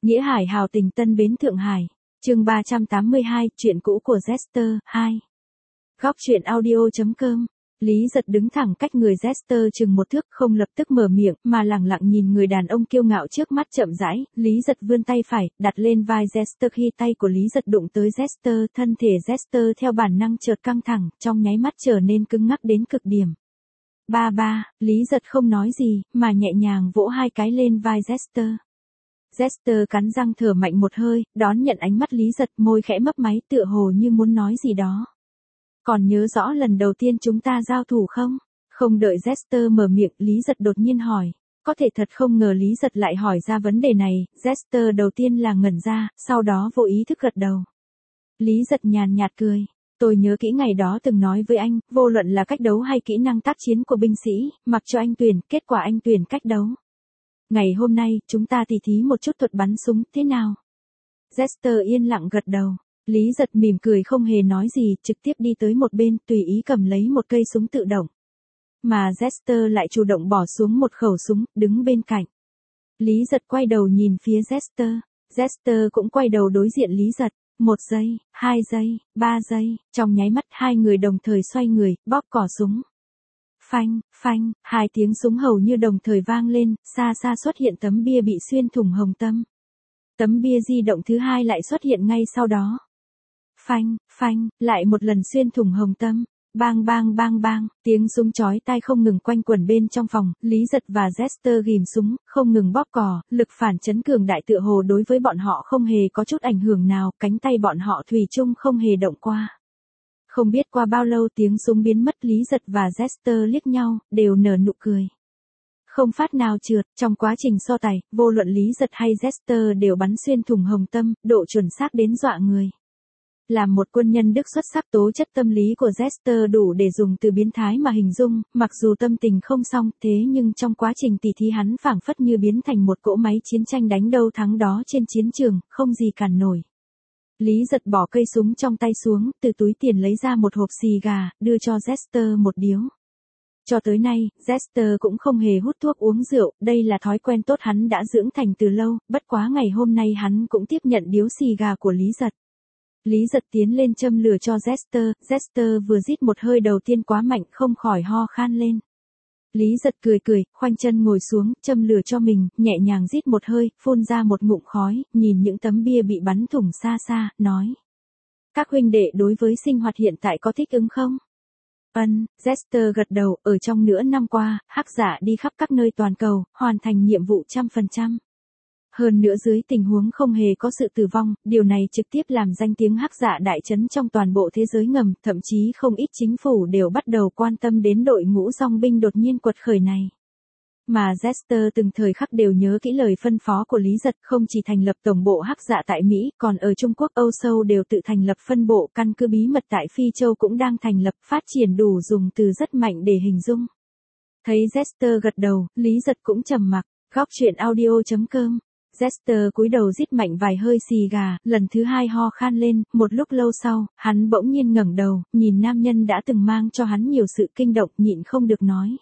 Nghĩa Hải hào tình Tân Bến Thượng Hải. Chương 382, chuyện cũ của Jester 2. Góc truyện audio.com. Lý Giật đứng thẳng cách người Jester chừng một thước, không lập tức mở miệng, mà lẳng lặng nhìn người đàn ông kiêu ngạo trước mắt chậm rãi. Lý Giật vươn tay phải, đặt lên vai Jester. Khi tay của Lý Giật đụng tới Jester, thân thể Jester theo bản năng chợt căng thẳng, trong nháy mắt trở nên cứng ngắc đến cực điểm. Ba, Lý Giật không nói gì, mà nhẹ nhàng vỗ hai cái lên vai Jester. Jester cắn răng thở mạnh một hơi, đón nhận ánh mắt Lý Giật, môi khẽ mấp máy tựa hồ như muốn nói gì đó. Còn nhớ rõ lần đầu tiên chúng ta giao thủ không? Không đợi Jester mở miệng, Lý Giật đột nhiên hỏi. Có thể thật không ngờ Lý Giật lại hỏi ra vấn đề này, Jester đầu tiên là ngẩn ra, sau đó vô ý thức gật đầu. Lý Giật nhàn nhạt cười. Tôi nhớ kỹ ngày đó từng nói với anh, vô luận là cách đấu hay kỹ năng tác chiến của binh sĩ, mặc cho anh tuyển, kết quả anh tuyển cách đấu. Ngày hôm nay, chúng ta tỉ thí một chút thuật bắn súng, thế nào? Jester yên lặng gật đầu. Lý Giật mỉm cười không hề nói gì, trực tiếp đi tới một bên, tùy ý cầm lấy một cây súng tự động. Mà Jester lại chủ động bỏ xuống một khẩu súng, đứng bên cạnh. Lý Giật quay đầu nhìn phía Jester. Jester cũng quay đầu đối diện Lý Giật. 1 giây, 2 giây, 3 giây, trong nháy mắt hai người đồng thời xoay người, bóp cò súng. Phanh, phanh, hai tiếng súng hầu như đồng thời vang lên, xa xa xuất hiện tấm bia bị xuyên thủng hồng tâm. Tấm bia di động thứ hai lại xuất hiện ngay sau đó. Phanh, phanh, lại một lần xuyên thủng hồng tâm. Bang bang bang bang, tiếng súng chói tai không ngừng quanh quẩn bên trong phòng, Lý Giật và Jester ghim súng, không ngừng bóp cò, lực phản chấn cường đại tựa hồ đối với bọn họ không hề có chút ảnh hưởng nào, cánh tay bọn họ thủy chung không hề động qua. Không biết qua bao lâu tiếng súng biến mất, Lý Giật và Jester liếc nhau, đều nở nụ cười. Không phát nào trượt, trong quá trình so tài, vô luận Lý Giật hay Jester đều bắn xuyên thủng hồng tâm, độ chuẩn xác đến dọa người. Là một quân nhân Đức xuất sắc, tố chất tâm lý của Jester đủ để dùng từ biến thái mà hình dung, mặc dù tâm tình không xong, thế nhưng trong quá trình tỉ thí hắn phảng phất như biến thành một cỗ máy chiến tranh đánh đâu thắng đó trên chiến trường, không gì cản nổi. Lý Giật bỏ cây súng trong tay xuống, từ túi tiền lấy ra một hộp xì gà, đưa cho Jester một điếu. Cho tới nay, Jester cũng không hề hút thuốc uống rượu, đây là thói quen tốt hắn đã dưỡng thành từ lâu, bất quá ngày hôm nay hắn cũng tiếp nhận điếu xì gà của Lý Giật. Lý Giật tiến lên châm lửa cho Jester vừa rít một hơi đầu tiên quá mạnh không khỏi ho khan lên. Lý Giật cười cười, khoanh chân ngồi xuống, châm lửa cho mình, nhẹ nhàng rít một hơi, phun ra một ngụm khói, nhìn những tấm bia bị bắn thủng xa xa, nói. Các huynh đệ đối với sinh hoạt hiện tại có thích ứng không? Jester gật đầu, ở trong nửa năm qua, Hắc Giả đi khắp các nơi toàn cầu, hoàn thành nhiệm vụ 100%. Hơn nữa dưới tình huống không hề có sự tử vong, điều này trực tiếp làm danh tiếng Hắc Giả đại chấn trong toàn bộ thế giới ngầm, thậm chí không ít chính phủ đều bắt đầu quan tâm đến đội ngũ dòng binh đột nhiên quật khởi này. Mà Jester từng thời khắc đều nhớ kỹ lời phân phó của Lý Giật, không chỉ thành lập tổng bộ Hắc Giả tại Mỹ, còn ở Trung Quốc, Âu Châu đều tự thành lập phân bộ, căn cứ bí mật tại Phi Châu cũng đang thành lập, phát triển đủ dùng từ rất mạnh để hình dung. Thấy Jester gật đầu, Lý Giật cũng trầm mặc. Góc truyện audio.com. Jester cúi đầu rít mạnh vài hơi xì gà, lần thứ hai ho khan lên, một lúc lâu sau, hắn bỗng nhiên ngẩng đầu, nhìn nam nhân đã từng mang cho hắn nhiều sự kinh động, nhịn không được nói.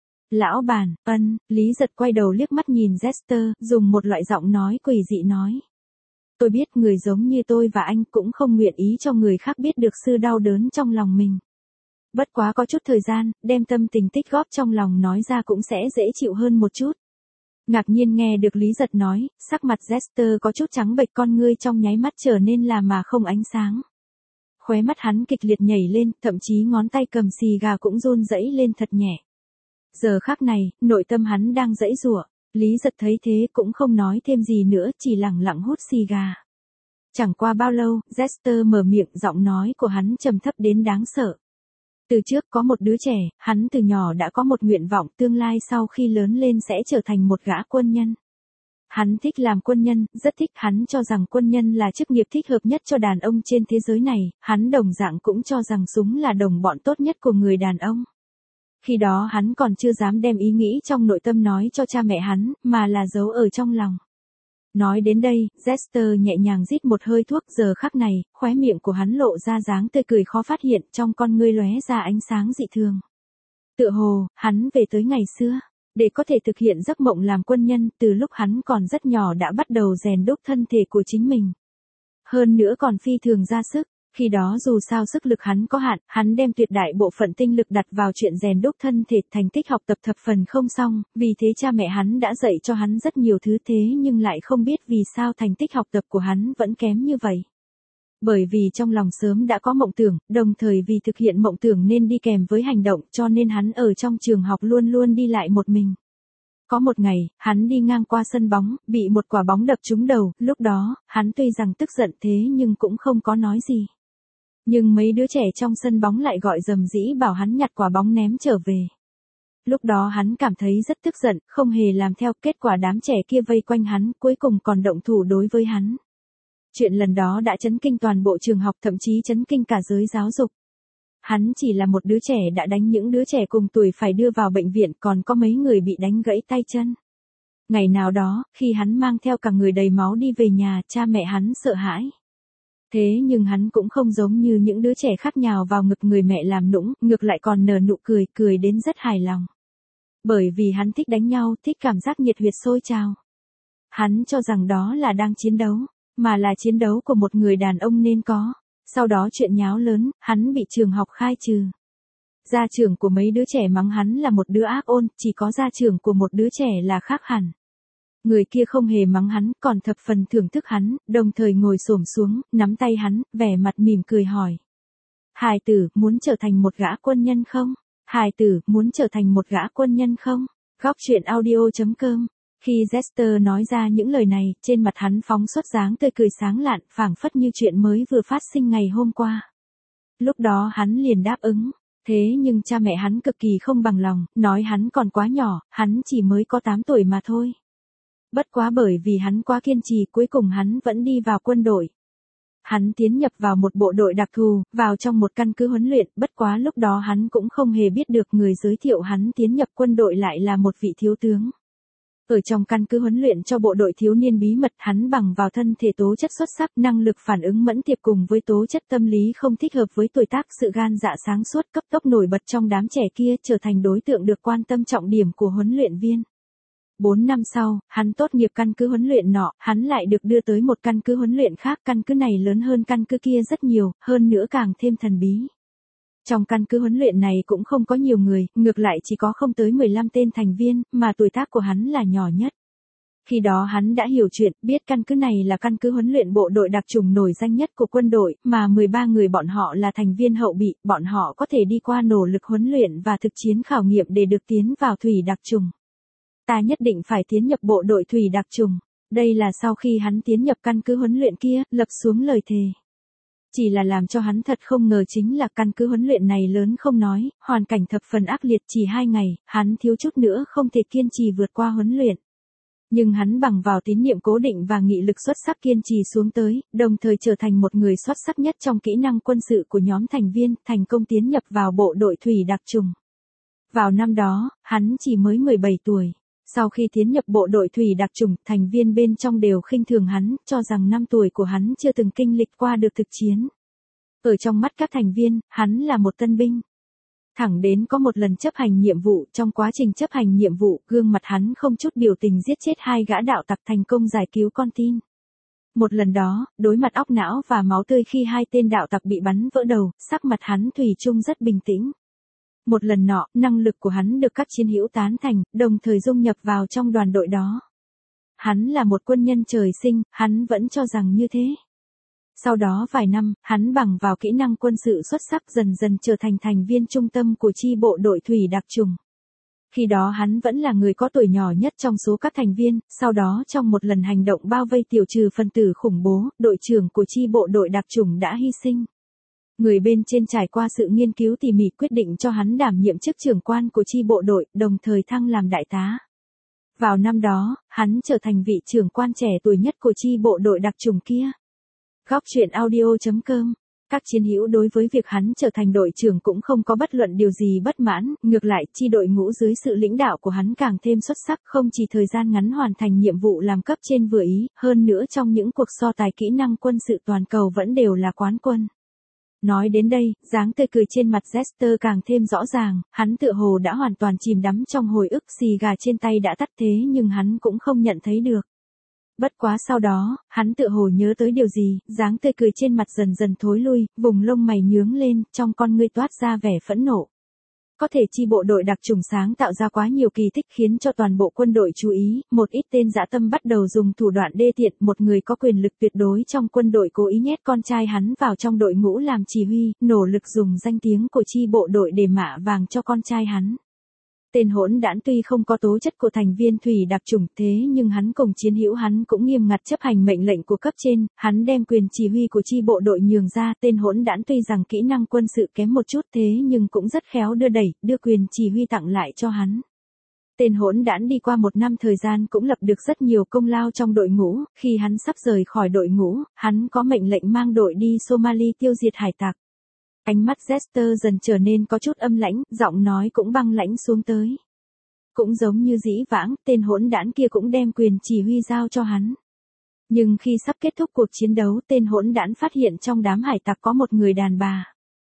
Lão bản, Lý Giật quay đầu liếc mắt nhìn Jester, dùng một loại giọng nói quỷ dị nói. Tôi biết người giống như tôi và anh cũng không nguyện ý cho người khác biết được sự đau đớn trong lòng mình. Bất quá có chút thời gian, đem tâm tình tích góp trong lòng nói ra cũng sẽ dễ chịu hơn một chút. Ngạc nhiên nghe được Lý Giật nói, sắc mặt Jester có chút trắng bệch, con ngươi trong nháy mắt trở nên là mà không ánh sáng. Khóe mắt hắn kịch liệt nhảy lên, thậm chí ngón tay cầm xì gà cũng run rẩy lên thật nhẹ. Giờ khắc này, nội tâm hắn đang giãy giụa. Lý Giật thấy thế cũng không nói thêm gì nữa, chỉ lặng lặng hút xì gà. Chẳng qua bao lâu, Jester mở miệng, giọng nói của hắn trầm thấp đến đáng sợ. Từ trước có một đứa trẻ, hắn từ nhỏ đã có một nguyện vọng, tương lai sau khi lớn lên sẽ trở thành một gã quân nhân. Hắn thích làm quân nhân, rất thích, hắn cho rằng quân nhân là chức nghiệp thích hợp nhất cho đàn ông trên thế giới này, hắn đồng dạng cũng cho rằng súng là đồng bọn tốt nhất của người đàn ông. Khi đó hắn còn chưa dám đem ý nghĩ trong nội tâm nói cho cha mẹ hắn, mà là giấu ở trong lòng. Nói đến đây, Jester nhẹ nhàng rít một hơi thuốc, giờ khắc này, khóe miệng của hắn lộ ra dáng tươi cười khó phát hiện, trong con ngươi lóe ra ánh sáng dị thường. Tựa hồ, hắn về tới ngày xưa. Để có thể thực hiện giấc mộng làm quân nhân, từ lúc hắn còn rất nhỏ đã bắt đầu rèn đúc thân thể của chính mình. Hơn nữa còn phi thường ra sức. Khi đó dù sao sức lực hắn có hạn, hắn đem tuyệt đại bộ phận tinh lực đặt vào chuyện rèn đúc thân thể, thành tích học tập thập phần không xong, vì thế cha mẹ hắn đã dạy cho hắn rất nhiều thứ thế nhưng lại không biết vì sao thành tích học tập của hắn vẫn kém như vậy. Bởi vì trong lòng sớm đã có mộng tưởng, đồng thời vì thực hiện mộng tưởng nên đi kèm với hành động cho nên hắn ở trong trường học luôn luôn đi lại một mình. Có một ngày, hắn đi ngang qua sân bóng, bị một quả bóng đập trúng đầu, lúc đó, hắn tuy rằng tức giận thế nhưng cũng không có nói gì. Nhưng mấy đứa trẻ trong sân bóng lại gọi rầm rĩ bảo hắn nhặt quả bóng ném trở về. Lúc đó hắn cảm thấy rất tức giận, không hề làm theo, kết quả đám trẻ kia vây quanh hắn, cuối cùng còn động thủ đối với hắn. Chuyện lần đó đã chấn kinh toàn bộ trường học, thậm chí chấn kinh cả giới giáo dục. Hắn chỉ là một đứa trẻ đã đánh những đứa trẻ cùng tuổi phải đưa vào bệnh viện, còn có mấy người bị đánh gãy tay chân. Ngày nào đó, khi hắn mang theo cả người đầy máu đi về nhà, cha mẹ hắn sợ hãi. Thế nhưng hắn cũng không giống như những đứa trẻ khác nhào vào ngực người mẹ làm nũng, ngược lại còn nở nụ cười, cười đến rất hài lòng. Bởi vì hắn thích đánh nhau, thích cảm giác nhiệt huyết sôi trào. Hắn cho rằng đó là đang chiến đấu, mà là chiến đấu của một người đàn ông nên có. Sau đó chuyện nháo lớn, hắn bị trường học khai trừ. Gia trưởng của mấy đứa trẻ mắng hắn là một đứa ác ôn, chỉ có gia trưởng của một đứa trẻ là khác hẳn. Người kia không hề mắng hắn, còn thập phần thưởng thức hắn, đồng thời ngồi xổm xuống, nắm tay hắn, vẻ mặt mỉm cười hỏi. Hài tử, muốn trở thành một gã quân nhân không? Hài tử, muốn trở thành một gã quân nhân không? Góc truyện audio.com. Khi Jester nói ra những lời này, trên mặt hắn phóng xuất dáng tươi cười sáng lạn, phảng phất như chuyện mới vừa phát sinh ngày hôm qua. Lúc đó hắn liền đáp ứng. Thế nhưng cha mẹ hắn cực kỳ không bằng lòng, nói hắn còn quá nhỏ, hắn chỉ mới có 8 tuổi mà thôi. Bất quá bởi vì hắn quá kiên trì, cuối cùng hắn vẫn đi vào quân đội. Hắn tiến nhập vào một bộ đội đặc thù, vào trong một căn cứ huấn luyện, bất quá lúc đó hắn cũng không hề biết được người giới thiệu hắn tiến nhập quân đội lại là một vị thiếu tướng. Ở trong căn cứ huấn luyện cho bộ đội thiếu niên bí mật, hắn bằng vào thân thể tố chất xuất sắc, năng lực phản ứng mẫn tiệp cùng với tố chất tâm lý không thích hợp với tuổi tác, sự gan dạ sáng suốt, cấp tốc nổi bật trong đám trẻ kia, trở thành đối tượng được quan tâm trọng điểm của huấn luyện viên. 4 năm sau, hắn tốt nghiệp căn cứ huấn luyện nọ, hắn lại được đưa tới một căn cứ huấn luyện khác, căn cứ này lớn hơn căn cứ kia rất nhiều, hơn nữa càng thêm thần bí. Trong căn cứ huấn luyện này cũng không có nhiều người, ngược lại chỉ có không tới 15 tên thành viên, mà tuổi tác của hắn là nhỏ nhất. Khi đó hắn đã hiểu chuyện, biết căn cứ này là căn cứ huấn luyện bộ đội đặc chủng nổi danh nhất của quân đội, mà 13 người bọn họ là thành viên hậu bị, bọn họ có thể đi qua nỗ lực huấn luyện và thực chiến khảo nghiệm để được tiến vào thủy đặc chủng. Ta nhất định phải tiến nhập bộ đội thủy đặc chủng. Đây là sau khi hắn tiến nhập căn cứ huấn luyện kia, lập xuống lời thề. Chỉ là làm cho hắn thật không ngờ chính là căn cứ huấn luyện này lớn không nói, hoàn cảnh thập phần ác liệt, chỉ 2 ngày, hắn thiếu chút nữa không thể kiên trì vượt qua huấn luyện. Nhưng hắn bằng vào tín niệm cố định và nghị lực xuất sắc kiên trì xuống tới, đồng thời trở thành một người xuất sắc nhất trong kỹ năng quân sự của nhóm thành viên, thành công tiến nhập vào bộ đội thủy đặc chủng. Vào năm đó, hắn chỉ mới 17 tuổi. Sau khi tiến nhập bộ đội thủy đặc chủng, thành viên bên trong đều khinh thường hắn, cho rằng năm tuổi của hắn chưa từng kinh lịch qua được thực chiến. Ở trong mắt các thành viên, hắn là một tân binh. Thẳng đến có một lần chấp hành nhiệm vụ, trong quá trình chấp hành nhiệm vụ, gương mặt hắn không chút biểu tình giết chết 2 gã đạo tặc, thành công giải cứu con tin. Một lần đó, đối mặt óc não và máu tươi khi 2 tên đạo tặc bị bắn vỡ đầu, sắc mặt hắn thủy chung rất bình tĩnh. Một lần nọ, năng lực của hắn được các chiến hữu tán thành, đồng thời dung nhập vào trong đoàn đội đó. Hắn là một quân nhân trời sinh, hắn vẫn cho rằng như thế. Sau đó vài năm, hắn bằng vào kỹ năng quân sự xuất sắc dần dần trở thành thành viên trung tâm của chi bộ đội thủy đặc chủng. Khi đó hắn vẫn là người có tuổi nhỏ nhất trong số các thành viên, sau đó trong một lần hành động bao vây tiêu trừ phần tử khủng bố, đội trưởng của chi bộ đội đặc chủng đã hy sinh. Người bên trên trải qua sự nghiên cứu tỉ mỉ quyết định cho hắn đảm nhiệm chức trưởng quan của chi bộ đội, đồng thời thăng làm đại tá. Vào năm đó, hắn trở thành vị trưởng quan trẻ tuổi nhất của chi bộ đội đặc chủng kia. Góc truyện audio.com. Các chiến hữu đối với việc hắn trở thành đội trưởng cũng không có bất luận điều gì bất mãn, ngược lại, chi đội ngũ dưới sự lãnh đạo của hắn càng thêm xuất sắc, không chỉ thời gian ngắn hoàn thành nhiệm vụ làm cấp trên vừa ý, hơn nữa trong những cuộc so tài kỹ năng quân sự toàn cầu vẫn đều là quán quân. Nói đến đây, dáng tươi cười trên mặt Jester càng thêm rõ ràng, hắn tựa hồ đã hoàn toàn chìm đắm trong hồi ức, xì gà trên tay đã tắt thế nhưng hắn cũng không nhận thấy được. Bất quá sau đó, hắn tựa hồ nhớ tới điều gì, dáng tươi cười trên mặt dần dần thối lui, vùng lông mày nhướng lên, trong con ngươi toát ra vẻ phẫn nộ. Có thể chi bộ đội đặc chủng sáng tạo ra quá nhiều kỳ tích khiến cho toàn bộ quân đội chú ý, một ít tên dã tâm bắt đầu dùng thủ đoạn đê tiện, một người có quyền lực tuyệt đối trong quân đội cố ý nhét con trai hắn vào trong đội ngũ làm chỉ huy, nỗ lực dùng danh tiếng của chi bộ đội để mạ vàng cho con trai hắn. Tên hỗn đản tuy không có tố chất của thành viên thủy đặc chủng thế nhưng hắn cùng chiến hữu hắn cũng nghiêm ngặt chấp hành mệnh lệnh của cấp trên, hắn đem quyền chỉ huy của chi bộ đội nhường ra. Tên hỗn đản tuy rằng kỹ năng quân sự kém một chút thế nhưng cũng rất khéo đưa đẩy, đưa quyền chỉ huy tặng lại cho hắn. Tên hỗn đản đi qua 1 năm thời gian cũng lập được rất nhiều công lao trong đội ngũ, khi hắn sắp rời khỏi đội ngũ, hắn có mệnh lệnh mang đội đi Somali tiêu diệt hải tặc. Ánh mắt Jester dần trở nên có chút âm lãnh, giọng nói cũng băng lãnh xuống tới. Cũng giống như dĩ vãng, tên hỗn đản kia cũng đem quyền chỉ huy giao cho hắn. Nhưng khi sắp kết thúc cuộc chiến đấu, tên hỗn đản phát hiện trong đám hải tặc có một người đàn bà.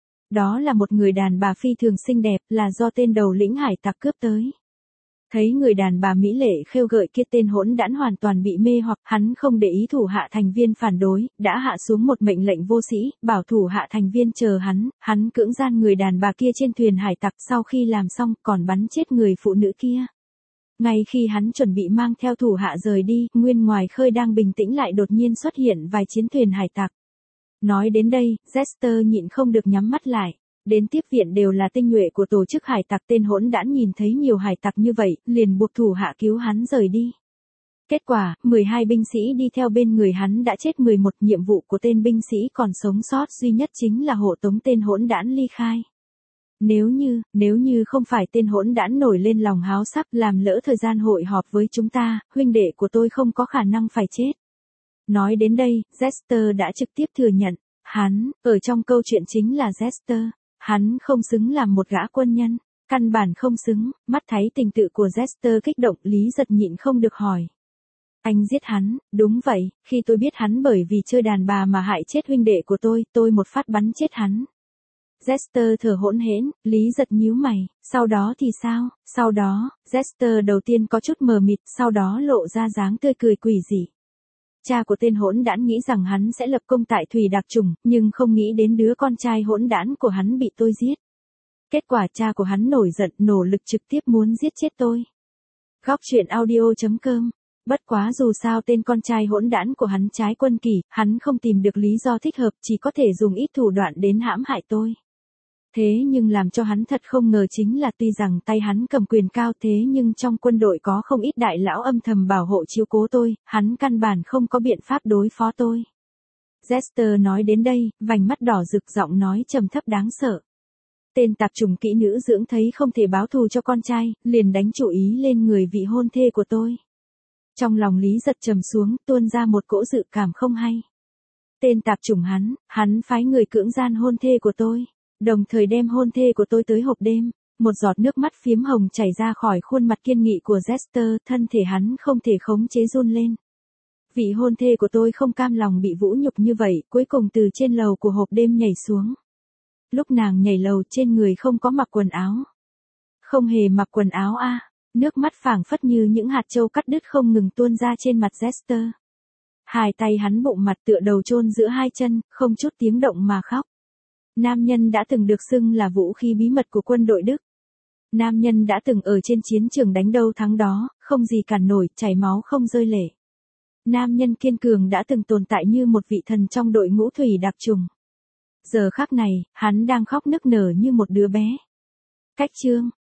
Đó là một người đàn bà phi thường xinh đẹp, là do tên đầu lĩnh hải tặc cướp tới. Thấy người đàn bà mỹ lệ khêu gợi kia, tên hỗn đản hoàn toàn bị mê hoặc, hắn không để ý thủ hạ thành viên phản đối, đã hạ xuống một mệnh lệnh vô sĩ, bảo thủ hạ thành viên chờ hắn cưỡng gian người đàn bà kia trên thuyền hải tặc, sau khi làm xong còn bắn chết người phụ nữ kia. Ngay khi hắn chuẩn bị mang theo thủ hạ rời đi, nguyên ngoài khơi đang bình tĩnh lại đột nhiên xuất hiện vài chiến thuyền hải tặc. Nói đến đây, Jester nhịn không được nhắm mắt lại. Đến tiếp viện đều là tinh nhuệ của tổ chức hải tặc. Tên hỗn đản nhìn thấy nhiều hải tặc như vậy, liền buộc thủ hạ cứu hắn rời đi. Kết quả, 12 binh sĩ đi theo bên người hắn đã chết 11, nhiệm vụ của tên binh sĩ còn sống sót duy nhất chính là hộ tống tên hỗn đản ly khai. Nếu như không phải tên hỗn đản nổi lên lòng háo sắc làm lỡ thời gian hội họp với chúng ta, huynh đệ của tôi không có khả năng phải chết. Nói đến đây, Jester đã trực tiếp thừa nhận, hắn, ở trong câu chuyện chính là Jester. Hắn không xứng làm một gã quân nhân, căn bản không xứng. Mắt thấy tình tự của Jester kích động, Lý Giật nhịn không được hỏi. Anh giết hắn? Đúng vậy, khi tôi biết hắn bởi vì chơi đàn bà mà hại chết huynh đệ của tôi một phát bắn chết hắn. Jester thở hổn hển. Lý Giật nhíu mày, sau đó thì sao? Sau đó, Jester đầu tiên có chút mờ mịt, sau đó lộ ra dáng tươi cười quỷ dị. Cha của tên hỗn đản nghĩ rằng hắn sẽ lập công tại thủy đặc chủng, nhưng không nghĩ đến đứa con trai hỗn đản của hắn bị tôi giết. Kết quả cha của hắn nổi giận, nỗ lực trực tiếp muốn giết chết tôi. Góc truyện audio.com. Bất quá dù sao tên con trai hỗn đản của hắn trái quân kỷ, hắn không tìm được lý do thích hợp, chỉ có thể dùng ít thủ đoạn đến hãm hại tôi. Thế nhưng làm cho hắn thật không ngờ chính là tuy rằng tay hắn cầm quyền cao thế nhưng trong quân đội có không ít đại lão âm thầm bảo hộ chiếu cố tôi, hắn căn bản không có biện pháp đối phó tôi. Jester nói đến đây, vành mắt đỏ rực, giọng nói trầm thấp đáng sợ. Tên tạp chủng kỹ nữ dưỡng thấy không thể báo thù cho con trai, liền đánh chủ ý lên người vị hôn thê của tôi. Trong lòng Lý Giật trầm xuống, tuôn ra một cỗ dự cảm không hay. Tên tạp chủng hắn phái người cưỡng gian hôn thê của tôi. Đồng thời đem hôn thê của tôi tới hộp đêm, một giọt nước mắt phiếm hồng chảy ra khỏi khuôn mặt kiên nghị của Jester, thân thể hắn không thể khống chế run lên. Vị hôn thê của tôi không cam lòng bị vũ nhục như vậy, cuối cùng từ trên lầu của hộp đêm nhảy xuống. Lúc nàng nhảy lầu trên người không có mặc quần áo. Không hề mặc quần áo a. Nước mắt phảng phất như những hạt châu cắt đứt không ngừng tuôn ra trên mặt Jester. Hai tay hắn bụng mặt tựa đầu chôn giữa hai chân, không chút tiếng động mà khóc. Nam nhân đã từng được xưng là vũ khí bí mật của quân đội Đức. Nam nhân đã từng ở trên chiến trường đánh đâu thắng đó, không gì cản nổi, chảy máu không rơi lệ. Nam nhân kiên cường đã từng tồn tại như một vị thần trong đội ngũ thủy đặc chủng. Giờ khắc này, hắn đang khóc nức nở như một đứa bé. Cách chương